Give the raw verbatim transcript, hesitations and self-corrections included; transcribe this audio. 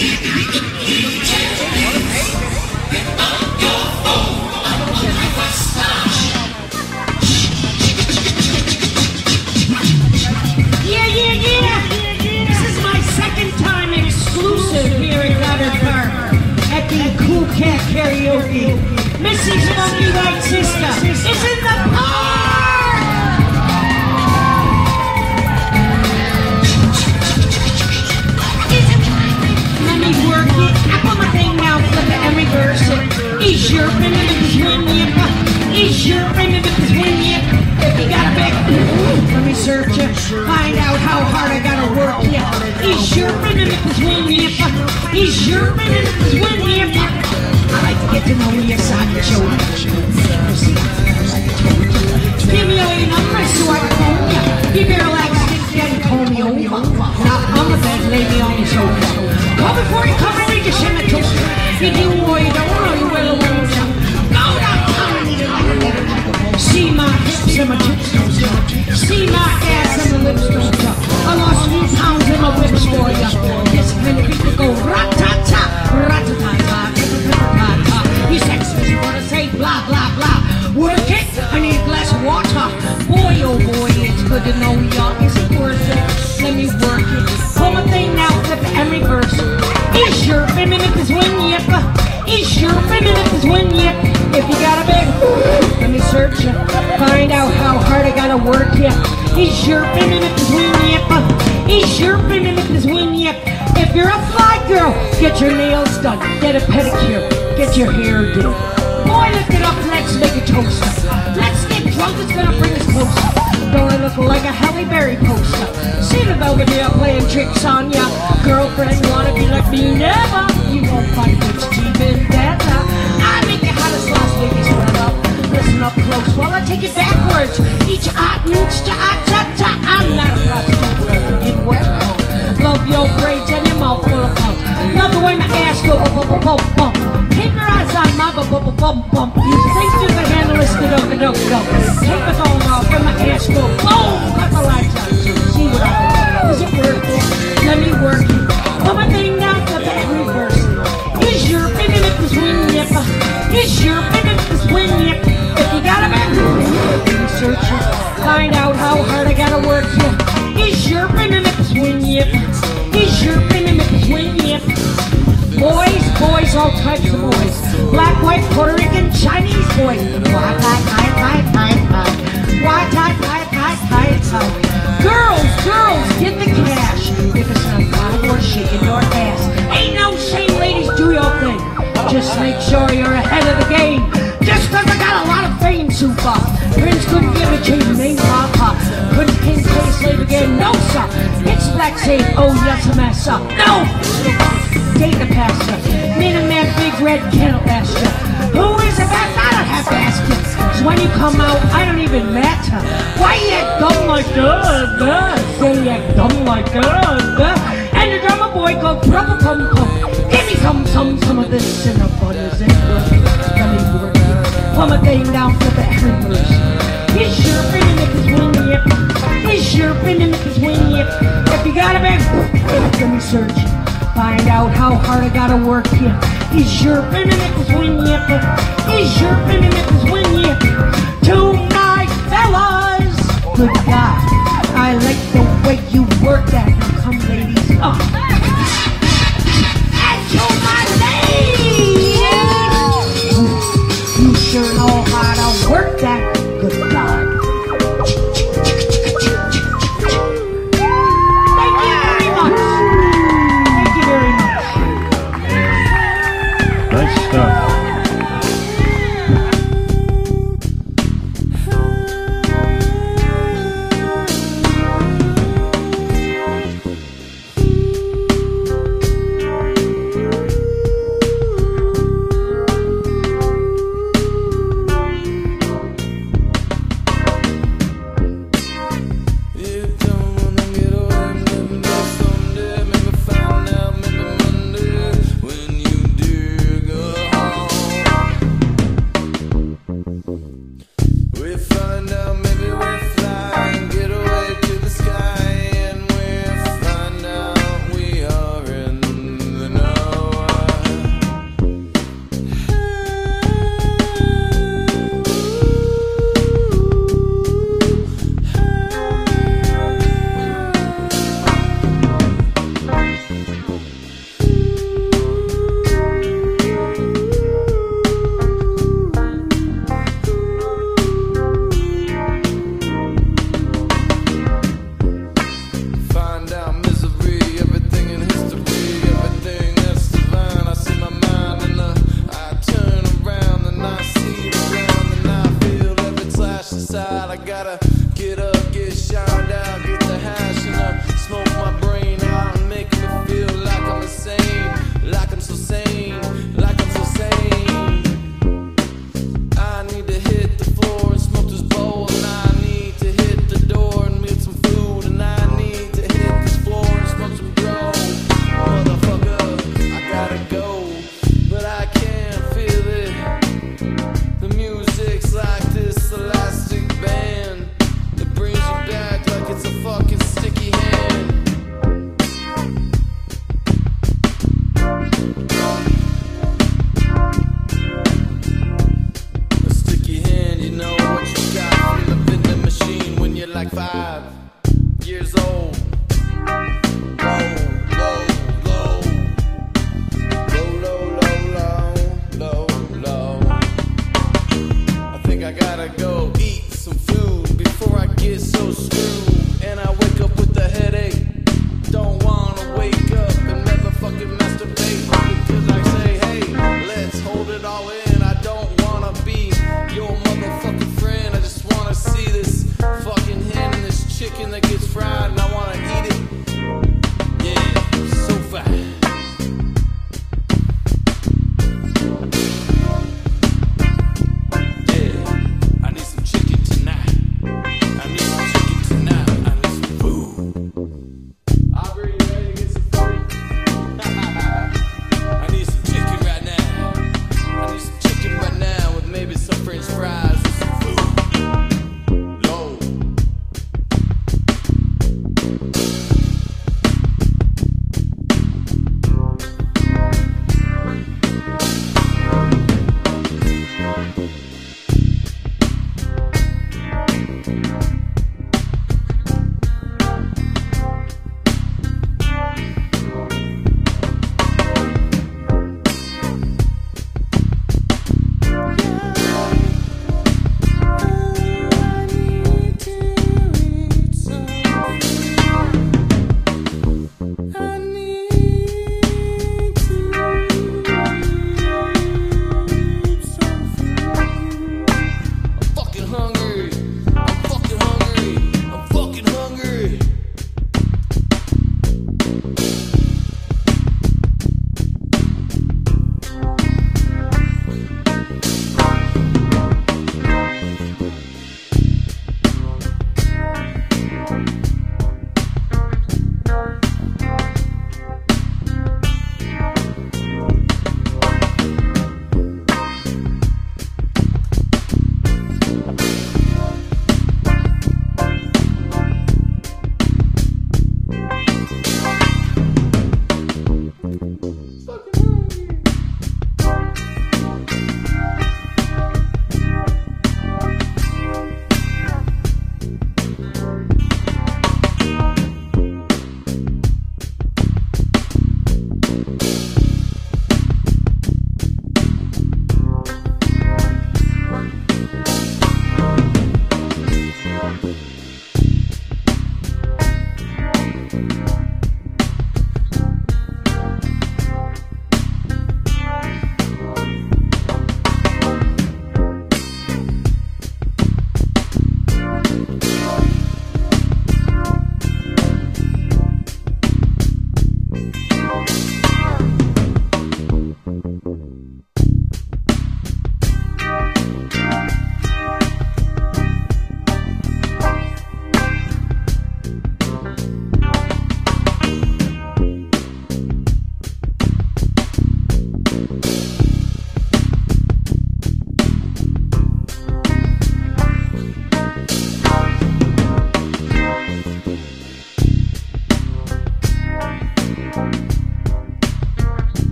Yeah, yeah, yeah! This is my second time exclusive here at Goddard Park at the Cool Cat Karaoke. Missy's funky white sister is in the park! Let me work it. I put my thing now, flip it and reverse it. Is your primitive between you? Is your primitive between you? If you got a big, let me search you. Find out how hard I gotta work you. Is your primitive between you? Is your primitive between you? I like to get to know you, son, children. Give me all your numbers so I can phone you. Give me your last stick and call me over. Now on the bed, lay me on the sofa. Call before you come and read your cemetery. If you or you don't know, you will or won't you. Go downtown and eat it. See my hips and my chips don't stop. See my ass and my lips don't stop. I lost three pounds in my whips for ya. This kind of people go rat-ta-ta, rat-ta-ta-ta, rat-ta-ta-ta. You sexist, you wanna say blah, blah, blah. Work it, I need a glass of water. Boy, oh boy, it's good to know ya. Is it worth it? Let me work it. Pull my thing now, flip it and reverse it. Is your feminine is win yip? Is your feminine is win yip? If you got a big, let me search you. Find out how hard I gotta work you. Is your feminine is win yip? Is your feminine is win yip? If you're a fly girl, get your nails done, get a pedicure, get your hair done. Boy, lift it up, let's make a toast. Let's get drunk, it's gonna bring us closer. Don't I look like a Halle Berry poster? See the Belvedere playing tricks on ya. Girlfriend wanna be like me? Never. You won't find it's even better. I make the hottest Las Vegas run up. Listen up close while I take it backwards. Each art needs to art, ta, ta. I'm not a prostitute, get wet. Love your braids and your mouth full of pump. Love the way my ass go bump, bump, bump, bump. Keep your eyes on my bump, bump, bump, bump. You think you can handle this, go, go, go, go. Take the phone off and my ass go boom. Cut the lights on, so see what I do. Is it worth it? Let me work it. Put my thing down, flip it and reverse it. Is your opinion if this win yip? Is your opinion if this win yip? If you got a man, research it. Find out how hard I gotta work you. Is your opinion if this win yip? Is your opinion if this win yip? Boys, boys, all types of boys. Black, white, Puerto Rican, Chinese boys. White, white, white, white, white, white. White, white, white, white, white, white. Girls, girls, get the cash. If it's not five or shaking your ass. Ain't no shame, ladies, do your thing. Just make sure you're ahead of the game. Just cause I got a lot of fame, super. Prince couldn't give a change name, papa. Couldn't king play a slave again, no sir. It's black safe, oh yes, a mess up. No! Date the pastor. Me and a man, big red candle last year. Who is the best? I don't have to ask you. So when you come out, I don't even matter. Why you act dumb like that? Duh. Say you act dumb like that. Duh. And the drummer boy go brother come come. Give me some, some, some of this and the fun is it. Let me work it. Put my thing down for the reverse. Is your opinion if it's win yip? Is your opinion if it's win yip? If you got a big, let me search. Find out how hard I gotta work you. Is your opinion if it's win yip? Is your opinion if it's win yip? Tonight, fellas. Good God, I like the way you work that. Now come, ladies, up. And to my ladies, you sure know how to work that. Good God. fucking masturbate.